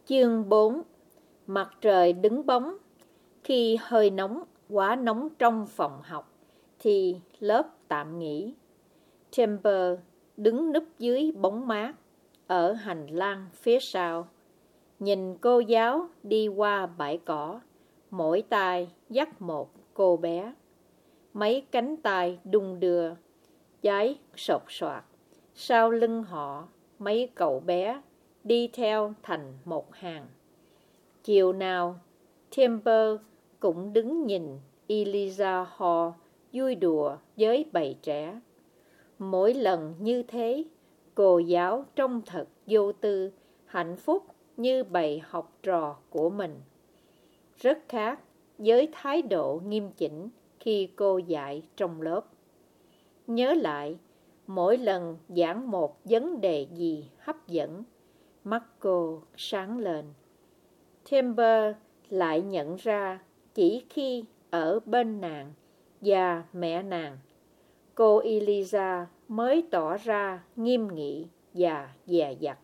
Chương 4. Mặt trời đứng bóng. Khi hơi nóng, quá nóng trong phòng học, thì lớp tạm nghỉ. Timber đứng núp dưới bóng mát ở hành lang phía sau, nhìn cô giáo đi qua bãi cỏ, mỗi tay dắt một cô bé. Mấy cánh tay đung đưa, giấy sột soạt. Sau lưng họ, mấy cậu bé đi theo thành một hàng. Chiều nào, Timber cũng đứng nhìn Eliza Hall vui đùa với bầy trẻ. Mỗi lần như thế, cô giáo trông thật vô tư, hạnh phúc như bầy học trò của mình. Rất khác với thái độ nghiêm chỉnh khi cô dạy trong lớp. Nhớ lại, mỗi lần giảng một vấn đề gì hấp dẫn, mắt cô sáng lên. Timber lại nhận ra chỉ khi ở bên nàng và mẹ nàng, cô Eliza mới tỏ ra nghiêm nghị và dè dặt.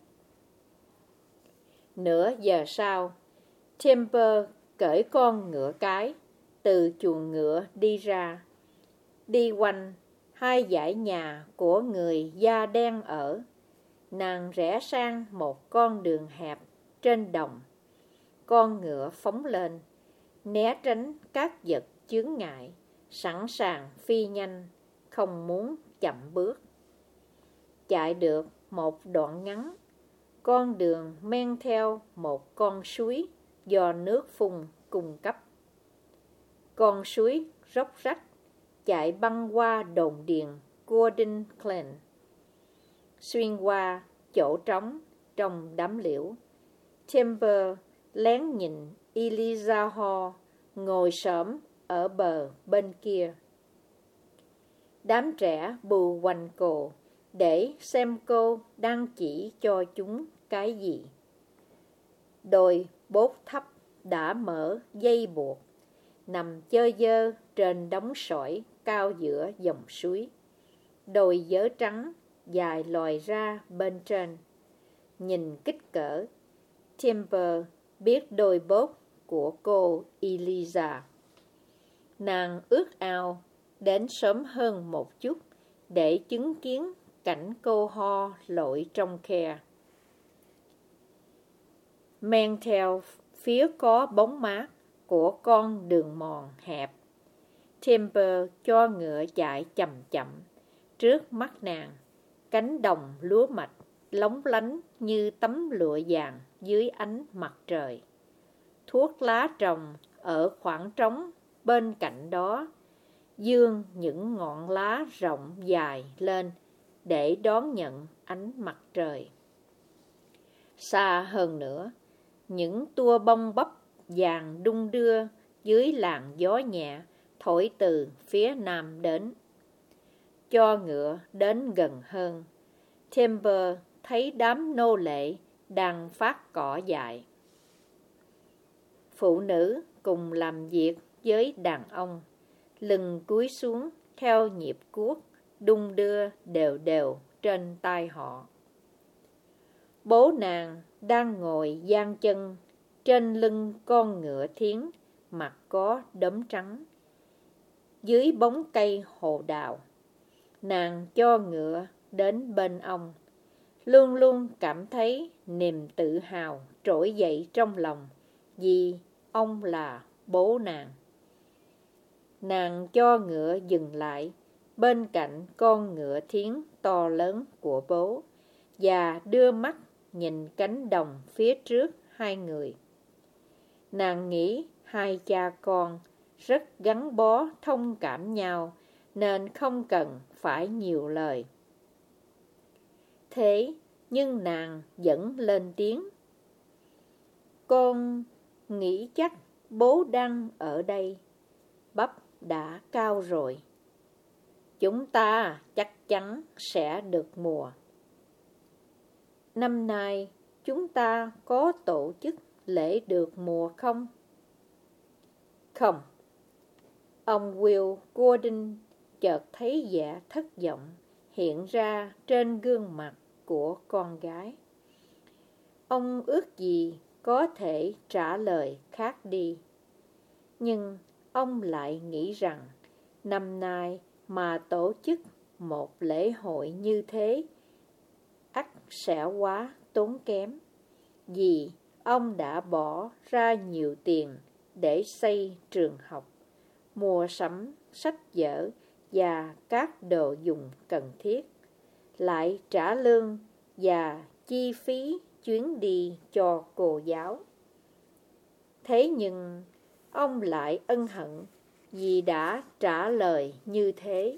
Nửa giờ sau, Timber cởi con ngựa cái từ chuồng ngựa đi ra, đi quanh hai dãy nhà của người da đen ở. Nàng rẽ sang một con đường hẹp trên đồng. Con ngựa phóng lên, né tránh các vật chướng ngại, sẵn sàng phi nhanh, không muốn chậm bước. Chạy được một đoạn ngắn, con đường men theo một con suối do nước phun cung cấp. Con suối róc rách chạy băng qua đồn điền Gordon Glen, xuyên qua chỗ trống trong đám liễu. Timber lén nhìn Eliza Hall ngồi xổm ở bờ bên kia. Đám trẻ bù quanh cô để xem cô đang chỉ cho chúng cái gì. Đôi bốt thấp đã mở dây buộc, nằm chơi dơ trên đống sỏi cao giữa dòng suối. Đôi vớ trắng dài lòi ra bên trên. Nhìn kích cỡ, Timber biết đôi bốt của cô Eliza. Nàng ước ao đến sớm hơn một chút để chứng kiến cảnh cô Hall lội trong khe. Men theo phía có bóng mát của con đường mòn hẹp, Timber cho ngựa chạy chậm chậm. Trước mắt nàng, cánh đồng lúa mạch lóng lánh như tấm lụa vàng dưới ánh mặt trời. Thuốc lá trồng ở khoảng trống bên cạnh đó dương những ngọn lá rộng dài lên để đón nhận ánh mặt trời. Xa hơn nữa, những tua bông bắp vàng đung đưa dưới làn gió nhẹ thổi từ phía nam đến. Cho ngựa đến gần hơn, Timber thấy đám nô lệ đang phát cỏ dại. Phụ nữ cùng làm việc với đàn ông, lưng cúi xuống theo nhịp cuốc đung đưa đều đều trên tay họ. Bố nàng đang ngồi dang chân trên lưng con ngựa thiến, mặt có đốm trắng. Dưới bóng cây hồ đào, nàng cho ngựa đến bên ông, luôn luôn cảm thấy niềm tự hào trỗi dậy trong lòng vì ông là bố nàng. Nàng cho ngựa dừng lại bên cạnh con ngựa thiến to lớn của bố và đưa mắt nhìn cánh đồng phía trước hai người. Nàng nghĩ hai cha con rất gắn bó thông cảm nhau nên không cần phải nhiều lời. Thế nhưng nàng vẫn lên tiếng. Con nghĩ chắc bố đang ở đây. Bắp đã cao rồi. Chúng ta chắc chắn sẽ được mùa. Năm nay chúng ta có tổ chức lễ được mùa không? Không. Ông Will Gordon chợt thấy vẻ thất vọng hiện ra trên gương mặt của con gái. Ông ước gì có thể trả lời khác đi. Nhưng ông lại nghĩ rằng năm nay mà tổ chức một lễ hội như thế ắt sẽ quá tốn kém, vì ông đã bỏ ra nhiều tiền để xây trường học, mua sắm sách vở và các đồ dùng cần thiết, lại trả lương và chi phí chuyến đi cho cô giáo. Thế nhưng ông lại ân hận vì đã trả lời như thế.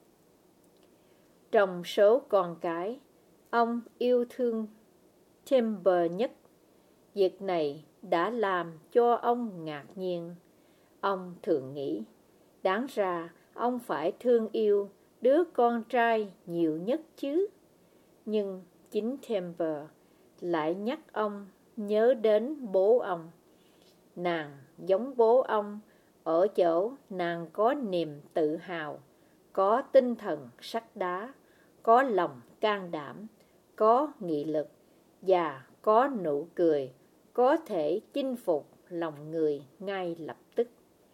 Trong số con cái, ông yêu thương Timber nhất. Việc này đã làm cho ông ngạc nhiên. Ông thường nghĩ, đáng ra ông phải thương yêu đứa con trai nhiều nhất chứ. Nhưng chính Timber lại nhắc ông nhớ đến bố ông. Nàng giống bố ông ở chỗ nàng có niềm tự hào, có tinh thần sắt đá, có lòng can đảm, có nghị lực và có nụ cười có thể chinh phục lòng người ngay lập tức.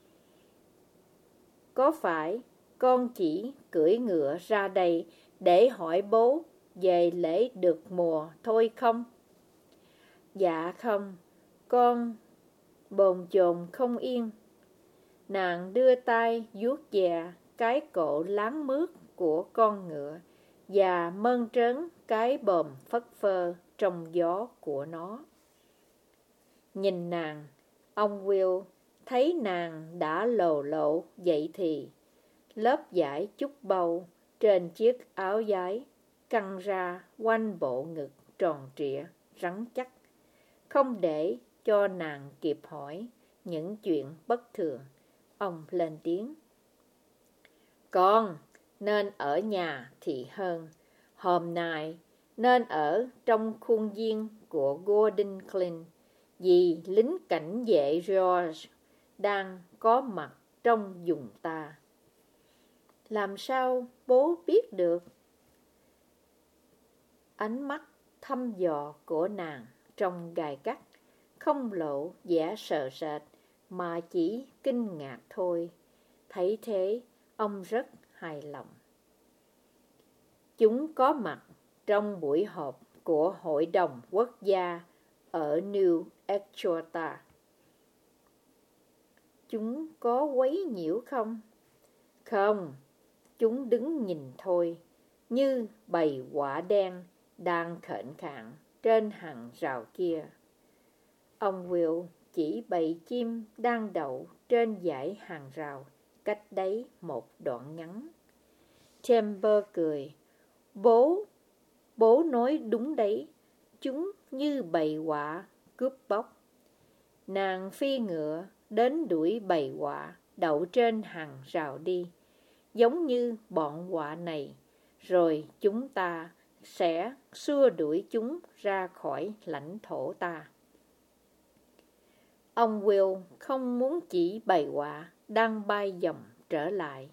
Có phải con chỉ cưỡi ngựa ra đây để hỏi bố về lễ được mùa thôi không? Dạ không, con bồn chồn không yên. Nàng đưa tay vuốt ve cái cổ láng mướt của con ngựa và mơn trớn cái bờm phất phơ trong gió của nó. Nhìn nàng, ông Will thấy nàng đã lồ lộ dậy thì lớp vải chúc bầu trên chiếc áo giấy căng ra quanh bộ ngực tròn trịa rắn chắc, không để cho nàng kịp hỏi những chuyện bất thường. Ông lên tiếng: Con nên ở nhà thì hơn. Hôm nay nên ở trong khuôn viên của Gordon Clint, vì lính cảnh vệ George đang có mặt trong vùng ta. Làm sao bố biết được? Ánh mắt thăm dò của nàng trong gai cắt không lộ vẻ sợ sệt mà chỉ kinh ngạc thôi. Thấy thế, ông rất hài lòng. Chúng có mặt trong buổi họp của Hội đồng Quốc gia ở New Exeter. Chúng có quấy nhiễu không? Không, chúng đứng nhìn thôi, như bầy quạ đen đang khệnh khạng trên hàng rào kia. Ông Will chỉ bầy chim đang đậu trên dãy hàng rào cách đấy một đoạn ngắn. Timber cười: Bố nói đúng đấy, chúng như bầy quạ cướp bóc. Nàng phi ngựa đến đuổi bầy quạ đậu trên hàng rào đi, giống như bọn quạ này, rồi chúng ta sẽ xua đuổi chúng ra khỏi lãnh thổ ta. Ông Will không muốn chỉ bầy quạ đang bay vòng trở lại.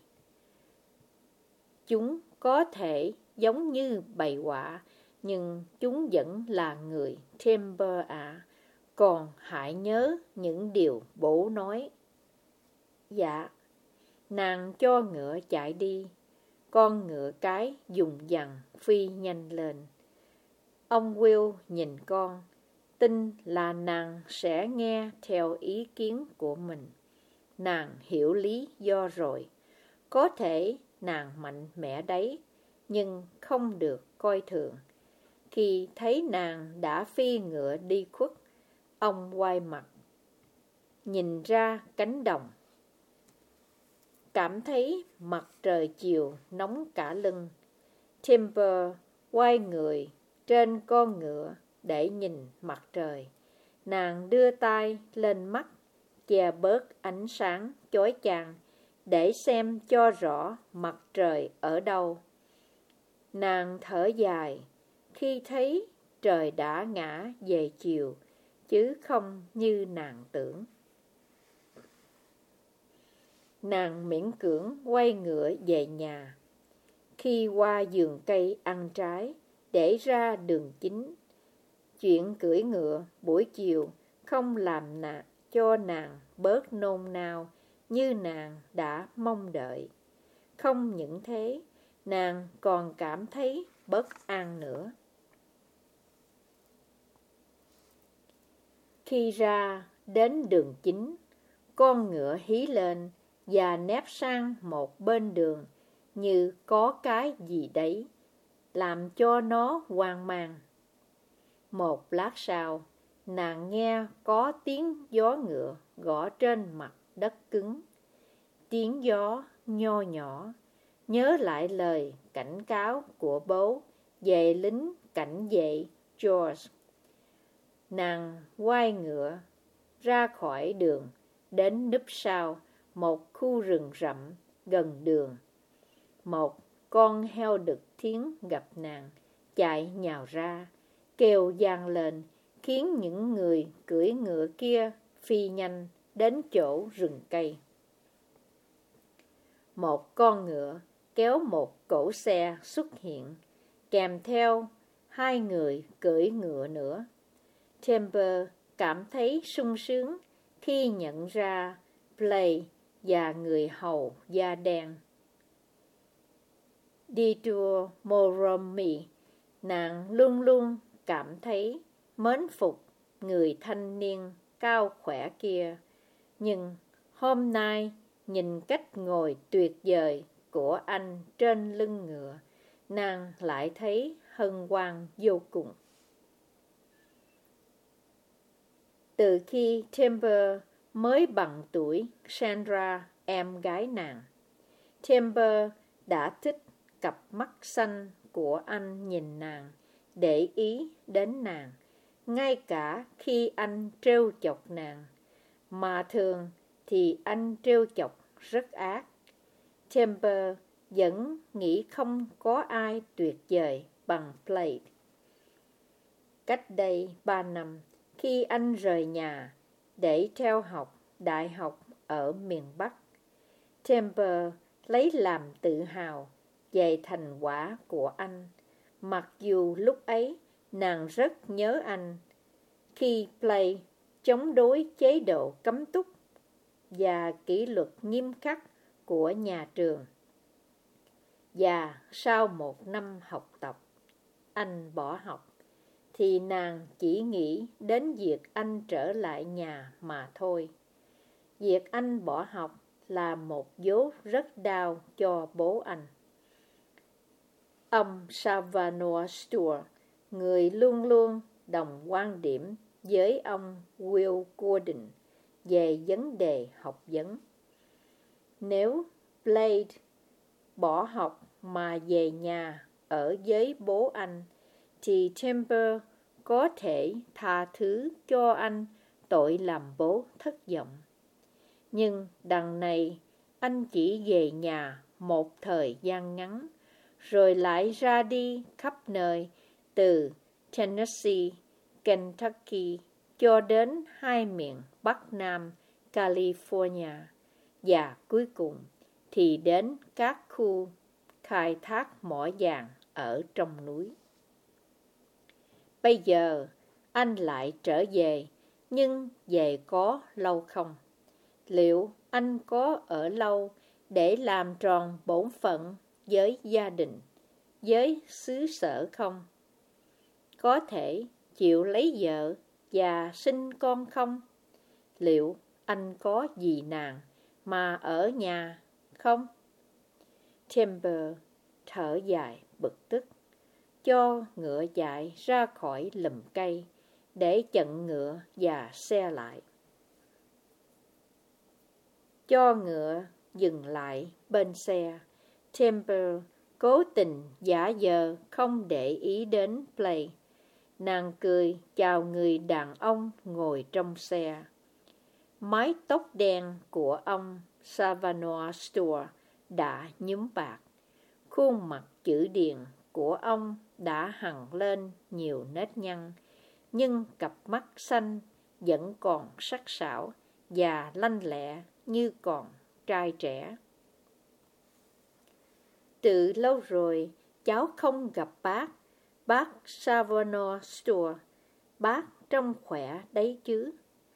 Chúng có thể giống như bầy quạ, nhưng chúng vẫn là người, Timber ạ. Còn hãy nhớ những điều bố nói. Dạ. Nàng cho ngựa chạy đi. Con ngựa cái dùng dằn phi nhanh lên. Ông Will nhìn con, tin là nàng sẽ nghe theo ý kiến của mình. Nàng hiểu lý do rồi. Có thể nàng mạnh mẽ đấy, nhưng không được coi thường. Khi thấy nàng đã phi ngựa đi khuất, ông quay mặt, nhìn ra cánh đồng. Cảm thấy mặt trời chiều nóng cả lưng. Timber quay người trên con ngựa để nhìn mặt trời. Nàng đưa tay lên mắt, che bớt ánh sáng chói chang để xem cho rõ mặt trời ở đâu. Nàng thở dài khi thấy trời đã ngã về chiều, chứ không như nàng tưởng. Nàng miễn cưỡng quay ngựa về nhà. Khi qua vườn cây ăn trái để ra đường chính, chuyện cưỡi ngựa buổi chiều không làm cho nàng bớt nôn nao như nàng đã mong đợi. Không những thế, nàng còn cảm thấy bất an nữa. Khi ra đến đường chính, con ngựa hí lên và nép sang một bên đường như có cái gì đấy, làm cho nó hoang mang. Một lát sau, nàng nghe có tiếng gió ngựa gõ trên mặt đất cứng. Tiếng gió nho nhỏ, nhớ lại lời cảnh cáo của bố về lính cảnh vệ George. Nàng quay ngựa ra khỏi đường, đến núp sau một khu rừng rậm gần đường. Một con heo đực thiến gặp nàng, chạy nhào ra, kêu vang lên, khiến những người cưỡi ngựa kia phi nhanh đến chỗ rừng cây. Một con ngựa kéo một cỗ xe xuất hiện, kèm theo 2 người cưỡi ngựa nữa. Chambers cảm thấy sung sướng khi nhận ra Play và người hầu da đen. Detour Moromie, nàng luôn luôn cảm thấy mến phục người thanh niên cao khỏe kia, nhưng hôm nay nhìn cách ngồi tuyệt vời của anh trên lưng ngựa, nàng lại thấy hân hoan vô cùng. Từ khi Chambers mới bằng tuổi Sandra, em gái nàng, Chambers đã thích cặp mắt xanh của anh nhìn nàng, để ý đến nàng, ngay cả khi anh trêu chọc nàng, mà thường thì anh trêu chọc rất ác. Chambers vẫn nghĩ không có ai tuyệt vời bằng Plate. Cách đây 3 năm, khi anh rời nhà để theo học đại học ở miền Bắc, Chambers lấy làm tự hào về thành quả của anh, mặc dù lúc ấy nàng rất nhớ anh. Khi Play chống đối chế độ cấm túc và kỷ luật nghiêm khắc của nhà trường, và sau 1 năm học tập, anh bỏ học, thì nàng chỉ nghĩ đến việc anh trở lại nhà mà thôi. Việc anh bỏ học là một vố rất đau cho bố anh. Ông Savanoa Stewart, người luôn luôn đồng quan điểm với ông Will Gordon về vấn đề học vấn. Nếu Blade bỏ học mà về nhà ở với bố anh, thì Chambers có thể tha thứ cho anh tội làm bố thất vọng. Nhưng đằng này, anh chỉ về nhà một thời gian ngắn, rồi lại ra đi khắp nơi, từ Tennessee, Kentucky cho đến 2 miền Bắc Nam California, và cuối cùng thì đến các khu khai thác mỏ vàng ở trong núi. Bây giờ anh lại trở về, nhưng về có lâu không? Liệu anh có ở lâu để làm tròn bổn phận với gia đình, với xứ sở không? Có thể chịu lấy vợ và sinh con không? Liệu anh có vì nàng mà ở nhà không? Chambers thở dài bực tức, cho ngựa chạy ra khỏi lùm cây để chặn ngựa và xe lại. Cho ngựa dừng lại bên xe, Chambers cố tình giả vờ không để ý đến Play. Nàng cười chào người đàn ông ngồi trong xe. Mái tóc đen của ông Savanoa Stewart đã nhuốm bạc. Khuôn mặt chữ điền của ông đã hằn lên nhiều nếp nhăn, nhưng cặp mắt xanh vẫn còn sắc sảo và lanh lẹ như còn trai trẻ. Từ lâu rồi cháu không gặp bác Savanoa Stewart. Bác trông khỏe đấy chứ?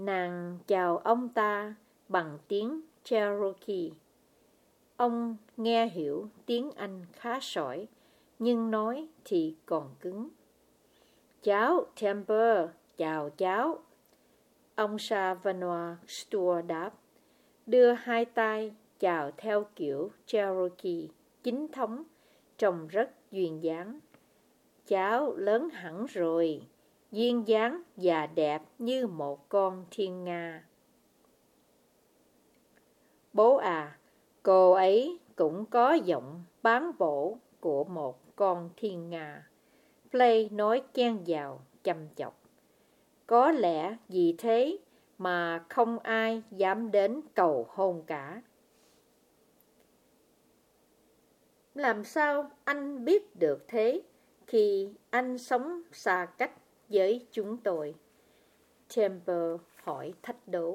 Nàng chào ông ta bằng tiếng Cherokee. Ông nghe hiểu tiếng Anh khá sỏi, nhưng nói thì còn cứng. Cháu Temper, chào cháu. Ông Savanoa Stewart đáp, đưa hai tay chào theo kiểu Cherokee chính thống, trông rất duyên dáng. Cháu lớn hẳn rồi, duyên dáng và đẹp như một con thiên nga. Bố à, cô ấy cũng có giọng bán bổ của một con thiên nga. Play nói chen vào chăm chọc. Có lẽ vì thế mà không ai dám đến cầu hôn cả. Làm sao anh biết được thế khi anh sống xa cách với chúng tôi? Temper hỏi thách đố.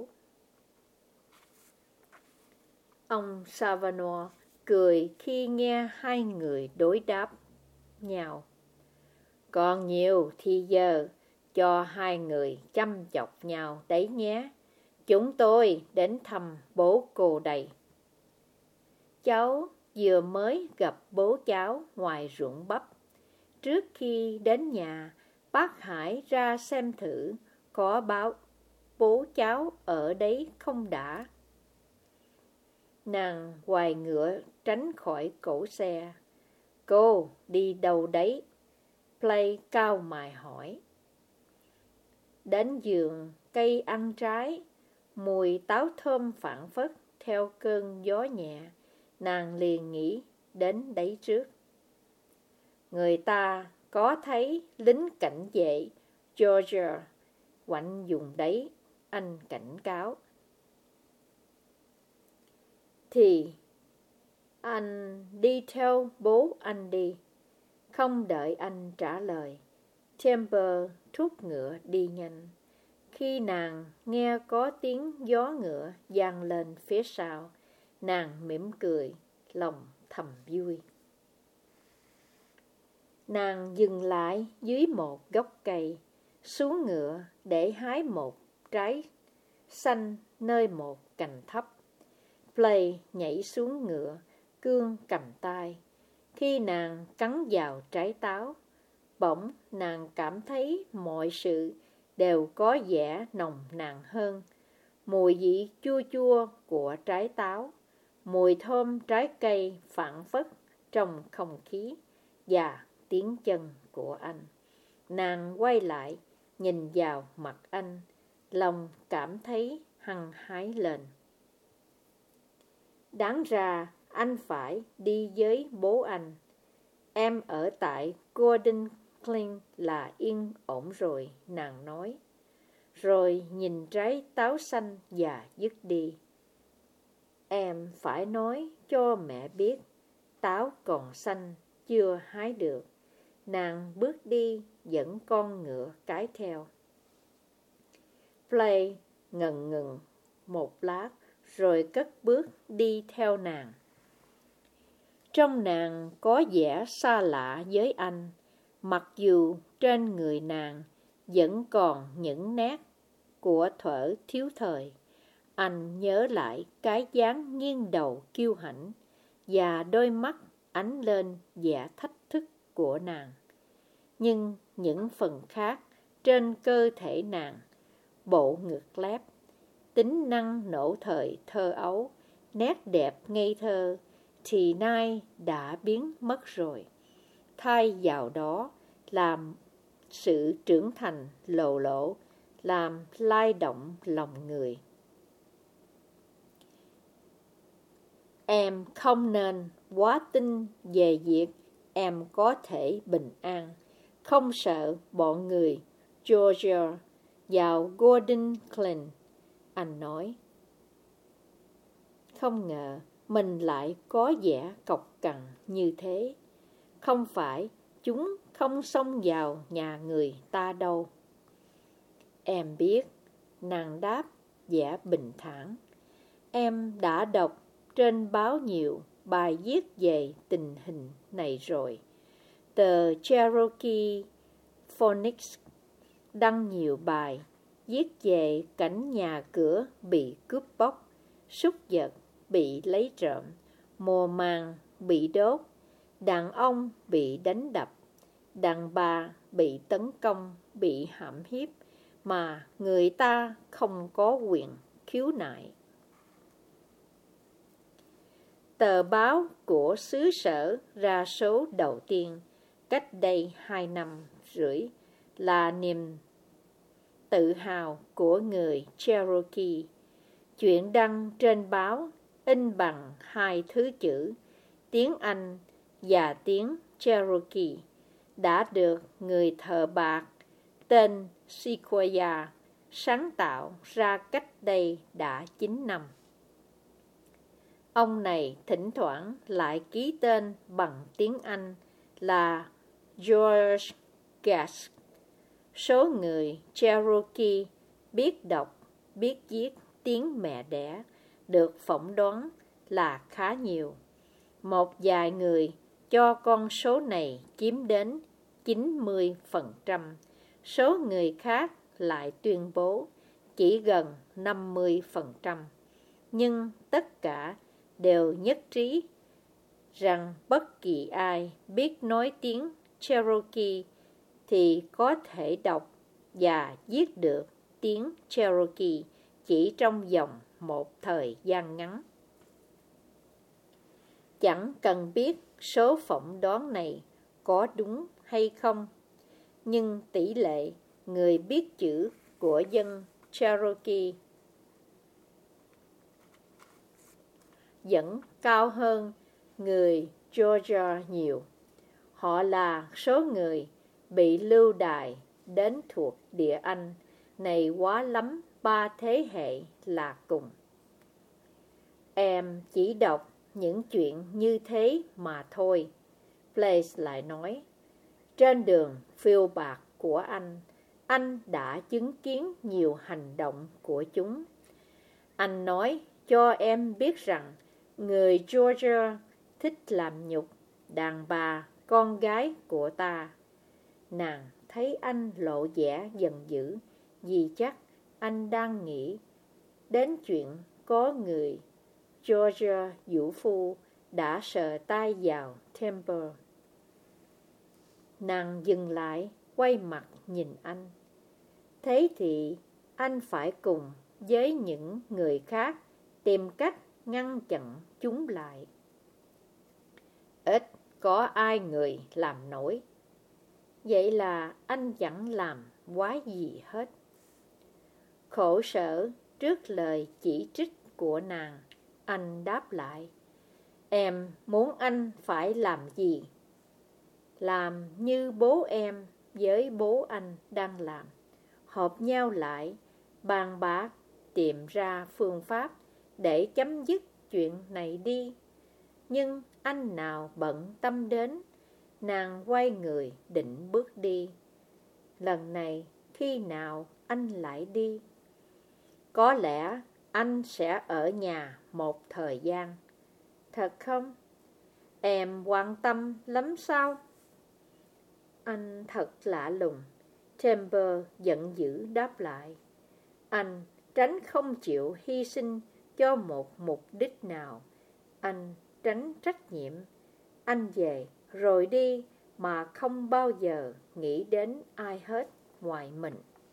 Ông Savanoa cười khi nghe hai người đối đáp nhau. Còn nhiều thì giờ cho hai người chăm chọc nhau đấy nhé. Chúng tôi đến thăm bố cô đây. Cháu vừa mới gặp bố cháu ngoài ruộng bắp. Trước khi đến nhà, bác Hải ra xem thử có báo bố cháu ở đấy không đã. Nàng hoài ngựa tránh khỏi cổ xe. Cô đi đâu đấy? Play cau mày hỏi. Đến vườn cây ăn trái, mùi táo thơm phảng phất theo cơn gió nhẹ. Nàng liền nghĩ đến đấy trước. Người ta có thấy lính cảnh vệ Georgia quạnh dùng đấy, anh cảnh cáo. Thì anh đi theo bố anh đi. Không đợi anh trả lời, Temper thúc ngựa đi nhanh. Khi nàng nghe có tiếng gió ngựa vang lên phía sau, nàng mỉm cười, lòng thầm vui. Nàng dừng lại dưới một gốc cây, xuống ngựa để hái một trái xanh nơi một cành thấp. Play nhảy xuống ngựa, cương cầm tay. Khi nàng cắn vào trái táo, bỗng nàng cảm thấy mọi sự đều có vẻ nồng nàn hơn. Mùi vị chua chua của trái táo, mùi thơm trái cây phảng phất trong không khí và tiếng chân của anh. Nàng quay lại, nhìn vào mặt anh, lòng cảm thấy hăng hái lên. Đáng ra anh phải đi với bố anh. Em ở tại Golden Clean là yên ổn rồi, nàng nói. Rồi nhìn trái táo xanh và dứt đi. Em phải nói cho mẹ biết, táo còn xanh, chưa hái được. Nàng bước đi dẫn con ngựa cái theo. Play ngần ngừng một lát, rồi cất bước đi theo nàng. Trong nàng có vẻ xa lạ với anh, mặc dù trên người nàng vẫn còn những nét của thuở thiếu thời. Anh nhớ lại cái dáng nghiêng đầu kiêu hãnh và đôi mắt ánh lên vẻ thách thức của nàng. Nhưng những phần khác trên cơ thể nàng, bộ ngực lép, tính năng nổ thời thơ ấu, nét đẹp ngây thơ, thì nay đã biến mất rồi. Thay vào đó làm sự trưởng thành lồ lỗ, làm lay động lòng người. Em không nên quá tin về việc em có thể bình an, không sợ bọn người Georgia vào Golden Glen, anh nói. Không ngờ mình lại có vẻ cộc cằn như thế. Không phải chúng không xông vào nhà người ta đâu. Em biết, nàng đáp vẻ bình thản. Em đã đọc trên báo nhiều bài viết về tình hình này rồi. Tờ Cherokee Phoenix đăng nhiều bài viết về cảnh nhà cửa bị cướp bóc, súc vật bị lấy trộm, mùa màng bị đốt, đàn ông bị đánh đập, đàn bà bị tấn công, bị hãm hiếp, mà người ta không có quyền khiếu nại. Tờ báo của xứ sở ra số đầu tiên cách đây 2 năm rưỡi là niềm tự hào của người Cherokee. Chuyện đăng trên báo in bằng 2 thứ chữ, tiếng Anh và tiếng Cherokee, đã được người thợ bạc tên Sequoyah sáng tạo ra cách đây đã 9 năm. Ông này thỉnh thoảng lại ký tên bằng tiếng Anh là George Gask. Số người Cherokee biết đọc, biết viết tiếng mẹ đẻ được phỏng đoán là khá nhiều. Một vài người cho con số này chiếm đến 90%. Số người khác lại tuyên bố chỉ gần 50%. Nhưng tất cả đều nhất trí rằng bất kỳ ai biết nói tiếng Cherokee thì có thể đọc và viết được tiếng Cherokee chỉ trong vòng một thời gian ngắn. Chẳng cần biết số phỏng đoán này có đúng hay không, nhưng tỷ lệ người biết chữ của dân Cherokee vẫn cao hơn người Georgia nhiều. Họ là số người bị lưu đày đến thuộc địa Anh này quá lắm 3 thế hệ là cùng. Em chỉ đọc những chuyện như thế mà thôi, Blaze lại nói. Trên đường phiêu bạc của anh đã chứng kiến nhiều hành động của chúng. Anh nói cho em biết rằng người Georgia thích làm nhục đàn bà con gái của ta. Nàng thấy anh lộ vẻ giận dữ vì chắc anh đang nghĩ đến chuyện có người Georgia vũ phu đã sờ tay vào Temple. Nàng dừng lại, quay mặt nhìn anh. Thế thì anh phải cùng với những người khác tìm cách ngăn chặn chúng lại. Ít có ai người làm nổi. Vậy là anh chẳng làm quá gì hết. Khổ sở trước lời chỉ trích của nàng, anh đáp lại. Em muốn anh phải làm gì? Làm như bố em với bố anh đang làm. Họp nhau lại, bàn bạc tìm ra phương pháp để chấm dứt chuyện này đi. Nhưng anh nào bận tâm đến, nàng quay người định bước đi. Lần này khi nào anh lại đi? Có lẽ anh sẽ ở nhà một thời gian. Thật không? Em quan tâm lắm sao? Anh thật lạ lùng. Temple giận dữ đáp lại. Anh tránh không chịu hy sinh cho một mục đích nào. Anh tránh trách nhiệm. Anh về rồi đi mà không bao giờ nghĩ đến ai hết ngoài mình.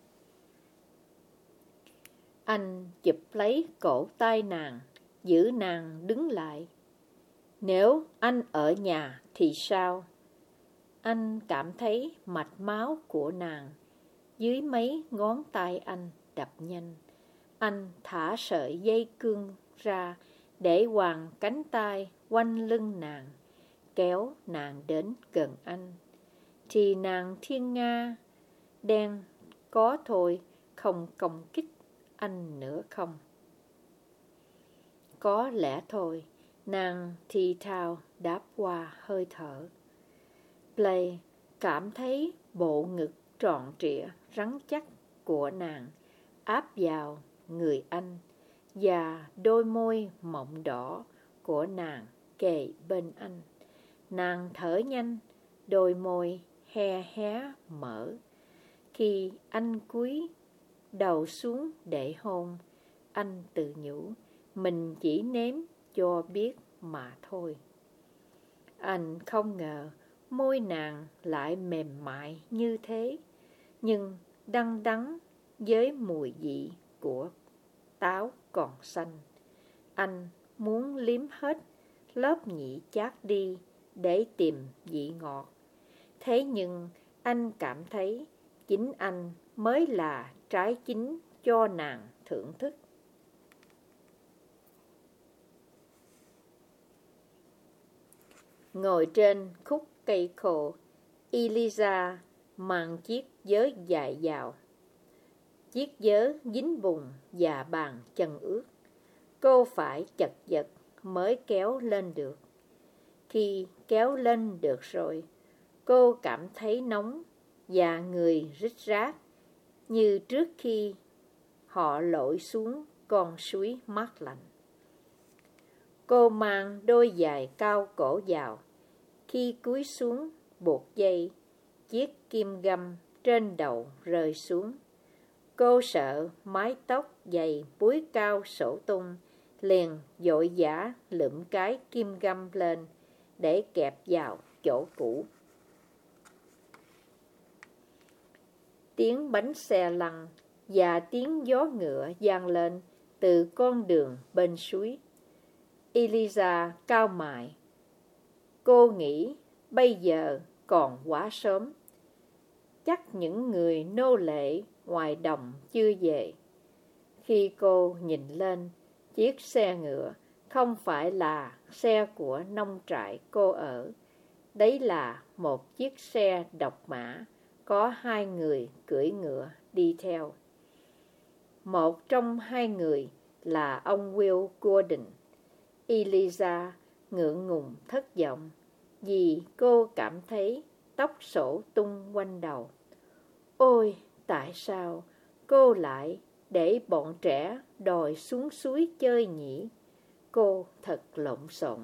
Anh chụp lấy cổ tay nàng, giữ nàng đứng lại. Nếu anh ở nhà thì sao? Anh cảm thấy mạch máu của nàng dưới mấy ngón tay anh đập nhanh. Anh thả sợi dây cương ra để quàng cánh tay quanh lưng nàng, kéo nàng đến gần anh. Thì nàng thiên nga đen có thôi, không công kích anh nữa không? Có lẽ thôi, nàng thì thào đáp qua hơi thở. Play cảm thấy bộ ngực tròn trịa rắn chắc của nàng áp vào người anh và đôi môi mọng đỏ của nàng kề bên anh. Nàng thở nhanh, đôi môi he hé mở. Khi anh cúi đầu xuống để hôn. Anh tự nhủ, mình chỉ nếm cho biết mà thôi. Anh không ngờ môi nàng lại mềm mại như thế, nhưng đắng đắng với mùi vị của táo còn xanh. Anh muốn liếm hết lớp nhị chát đi để tìm vị ngọt. Thế nhưng anh cảm thấy chính anh mới là trái chính cho nàng thưởng thức. Ngồi trên khúc cây khô, Eliza mang chiếc vớ dài vào. Chiếc vớ dính bùn và bàn chân ướt. Cô phải chật vật mới kéo lên được. Khi kéo lên được rồi, cô cảm thấy nóng và người rít rát như trước khi họ lội xuống con suối mát lạnh. Cô mang đôi giày cao cổ vào. Khi cúi xuống buộc dây, chiếc kim găm trên đầu rơi xuống. Cô sợ mái tóc dày búi cao sổ tung, liền vội vã lượm cái kim găm lên để kẹp vào chỗ cũ. Tiếng bánh xe lăn và tiếng gió ngựa vang lên từ con đường bên suối. Eliza cau mày. Cô nghĩ bây giờ còn quá sớm. Chắc những người nô lệ ngoài đồng chưa về. Khi cô nhìn lên, chiếc xe ngựa không phải là xe của nông trại cô ở. Đấy là một chiếc xe độc mã, có 2 người cưỡi ngựa đi theo. Một trong 2 người là ông Will Gordon. Eliza ngượng ngùng thất vọng vì cô cảm thấy tóc xõa tung quanh đầu. Ôi, tại sao cô lại để bọn trẻ đòi xuống suối chơi nhỉ? Cô thật lộn xộn.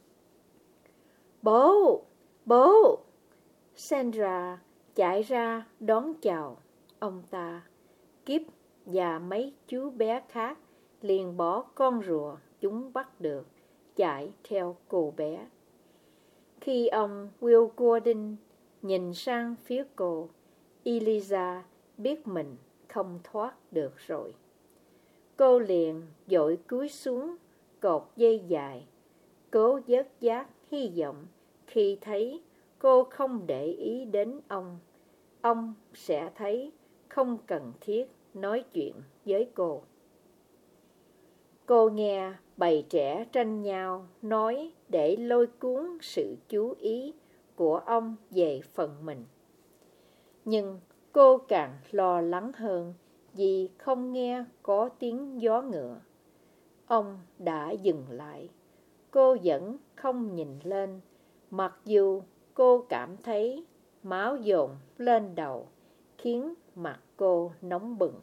Bố! Bố! Sandra chạy ra đón chào ông ta. Kip và mấy chú bé khác liền bỏ con rùa chúng bắt được, chạy theo cô bé. Khi ông Will Gordon nhìn sang phía cô, Eliza biết mình không thoát được rồi. Cô liền vội cúi xuống cột dây dài, cố vớt vát hy vọng khi thấy cô không để ý đến ông sẽ thấy không cần thiết nói chuyện với cô. Cô nghe bầy trẻ tranh nhau nói để lôi cuốn sự chú ý của ông về phần mình. Nhưng cô càng lo lắng hơn vì không nghe có tiếng gió ngựa. Ông đã dừng lại. Cô vẫn không nhìn lên, mặc dù cô cảm thấy máu dồn lên đầu, khiến mặt cô nóng bừng.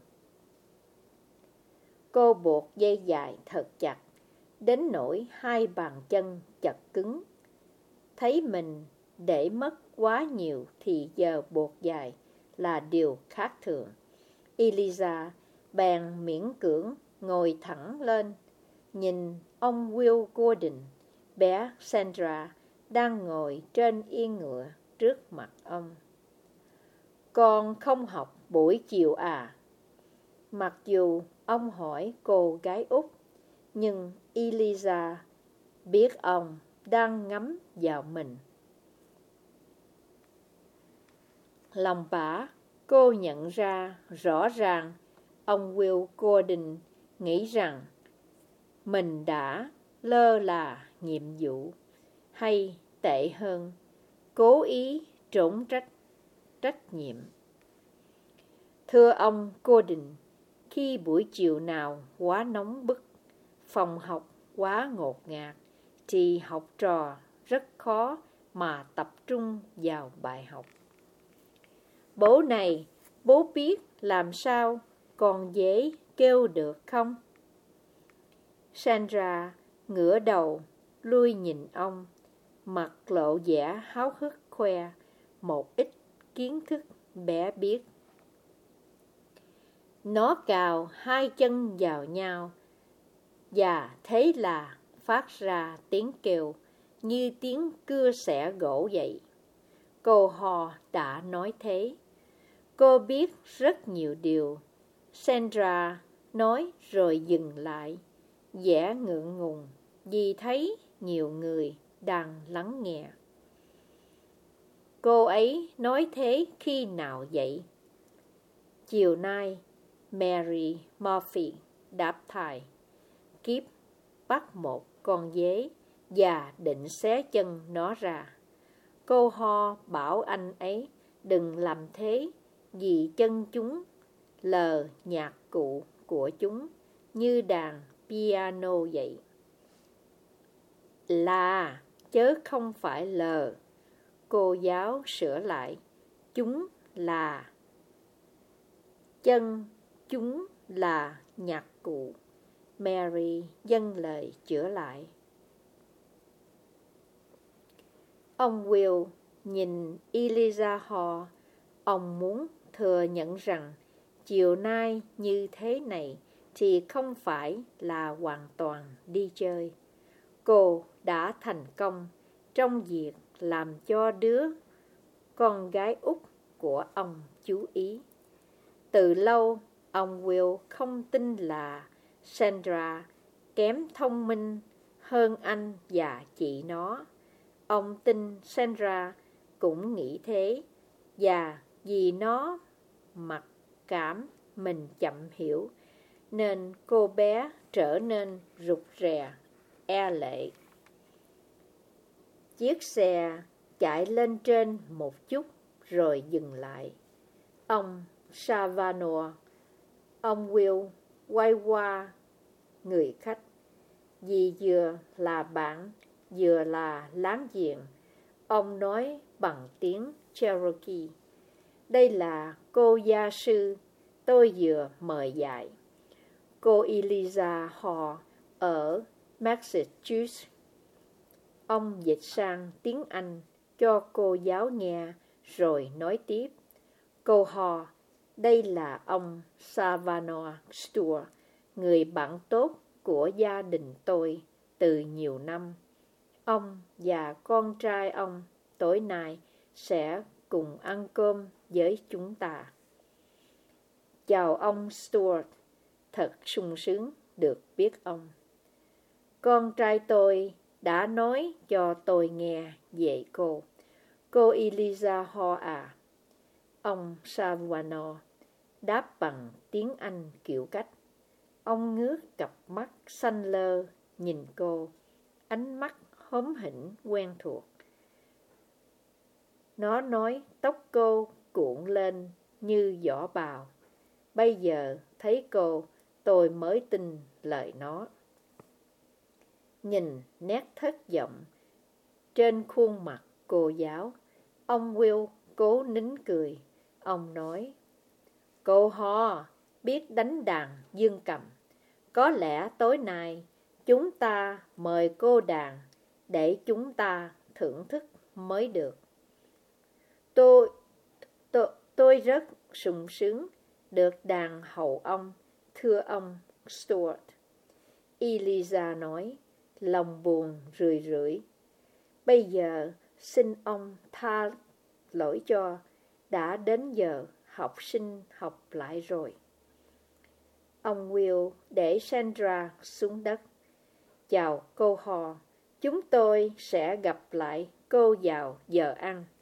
Cô buộc dây dài thật chặt, đến nỗi 2 bàn chân chật cứng. Thấy mình để mất quá nhiều thì giờ buộc dài là điều khác thường. Eliza bèn miễn cưỡng ngồi thẳng lên, nhìn ông Will Gordon, bé Sandra đang ngồi trên yên ngựa trước mặt ông. Con không học buổi chiều à? Mặc dù ông hỏi cô gái út, nhưng Eliza biết ông đang ngắm vào mình. Lòng bả, cô nhận ra rõ ràng ông Will Gordon nghĩ rằng mình đã lơ là nhiệm vụ, hay tệ hơn, cố ý trốn trách nhiệm. Thưa ông Gordon, khi buổi chiều nào quá nóng bức, phòng học quá ngột ngạt, thì học trò rất khó mà tập trung vào bài học. Bố này, bố biết làm sao còn dễ kêu được không? Sandra ngửa đầu lui nhìn ông, mặt lộ vẻ háo hức khoe một ít kiến thức bé biết. Nó cào hai chân vào nhau, và thế là phát ra tiếng kêu như tiếng cưa xẻ gỗ vậy. Cô Ho đã nói thế. Cô biết rất nhiều điều. Sandra nói rồi dừng lại, vẻ ngượng ngùng vì thấy nhiều người đang lắng nghe. Cô ấy nói thế khi nào vậy? Chiều nay, Mary Murphy đáp thai. Kip bắt một con dế và định xé chân nó ra. Cô Ho bảo anh ấy đừng làm thế vì chân chúng lờ nhạc cụ của chúng như đàn piano vậy. Là, chớ không phải lờ. Cô giáo sửa lại. Chúng là. Chân chúng là nhạc cụ. Mary dâng lời chữa lại. Ông Will nhìn Eliza Ho. Ông muốn thừa nhận rằng chiều nay như thế này thì không phải là hoàn toàn đi chơi. Cô đã thành công trong việc làm cho đứa con gái út của ông chú ý. Từ lâu, ông Will không tin là Sandra kém thông minh hơn anh và chị nó. Ông tin Sandra cũng nghĩ thế, và vì nó mặc cảm mình chậm hiểu, nên cô bé trở nên rụt rè, e lệ. Chiếc xe chạy lên trên một chút rồi dừng lại. Ông Savano, ông Will quay qua người khách, vì vừa là bạn, vừa là láng giềng. Ông nói bằng tiếng Cherokee. Đây là cô gia sư tôi vừa mời dạy, cô Eliza Ho ở Massachusetts. Ông dịch sang tiếng Anh cho cô giáo nghe rồi nói tiếp. Cô Ho, đây là ông Savannah Stewart, người bạn tốt của gia đình tôi từ nhiều năm. Ông và con trai ông tối nay sẽ cùng ăn cơm với chúng ta. Chào ông Stewart, thật sung sướng được biết ông. Con trai tôi đã nói cho tôi nghe về cô Eliza Ho à. Ông Savano đáp bằng tiếng Anh kiểu cách. Ông ngước cặp mắt xanh lơ nhìn cô, ánh mắt hóm hỉnh quen thuộc. Nó nói tóc cô cuộn lên như giỏ bào. Bây giờ thấy cô, tôi mới tin lời nó. Nhìn nét thất vọng trên khuôn mặt cô giáo, ông Will cố nín cười. Ông nói, cô Ho biết đánh đàn dương cầm. Có lẽ tối nay chúng ta mời cô đàn để chúng ta thưởng thức mới được. Tôi rất sung sướng được đàn hầu ông, thưa ông Stewart. Eliza nói, lòng buồn rười rượi. Bây giờ xin ông tha lỗi cho, đã đến giờ học sinh học lại rồi. Ông Will để Sandra xuống đất. Chào cô Ho, chúng tôi sẽ gặp lại cô vào giờ ăn.